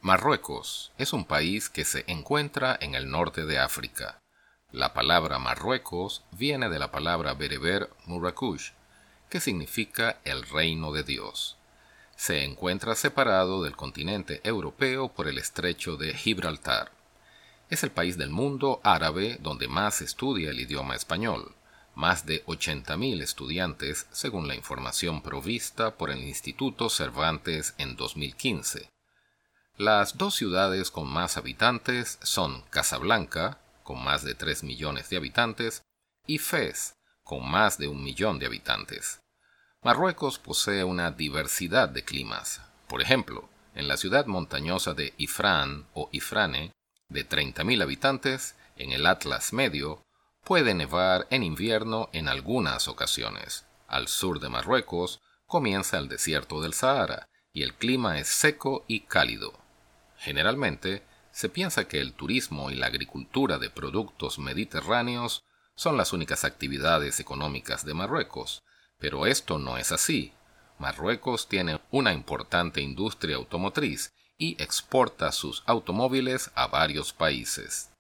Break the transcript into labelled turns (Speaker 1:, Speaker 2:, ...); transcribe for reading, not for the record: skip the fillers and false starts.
Speaker 1: Marruecos es un país que se encuentra en el norte de África. La palabra Marruecos viene de la palabra bereber Murakush, que significa el reino de Dios. Se encuentra separado del continente europeo por el estrecho de Gibraltar. Es el país del mundo árabe donde más se estudia el idioma español. Más de 80.000 estudiantes, según la información provista por el Instituto Cervantes en 2015. Las dos ciudades con más habitantes son Casablanca, con más de 3 millones de habitantes, y Fez, con más de 1 millón de habitantes. Marruecos posee una diversidad de climas. Por ejemplo, en la ciudad montañosa de Ifrane o Ifrane, de 30.000 habitantes, en el Atlas Medio, puede nevar en invierno en algunas ocasiones. Al sur de Marruecos comienza el desierto del Sahara y el clima es seco y cálido. Generalmente, se piensa que el turismo y la agricultura de productos mediterráneos son las únicas actividades económicas de Marruecos, pero esto no es así. Marruecos tiene una importante industria automotriz y exporta sus automóviles a varios países.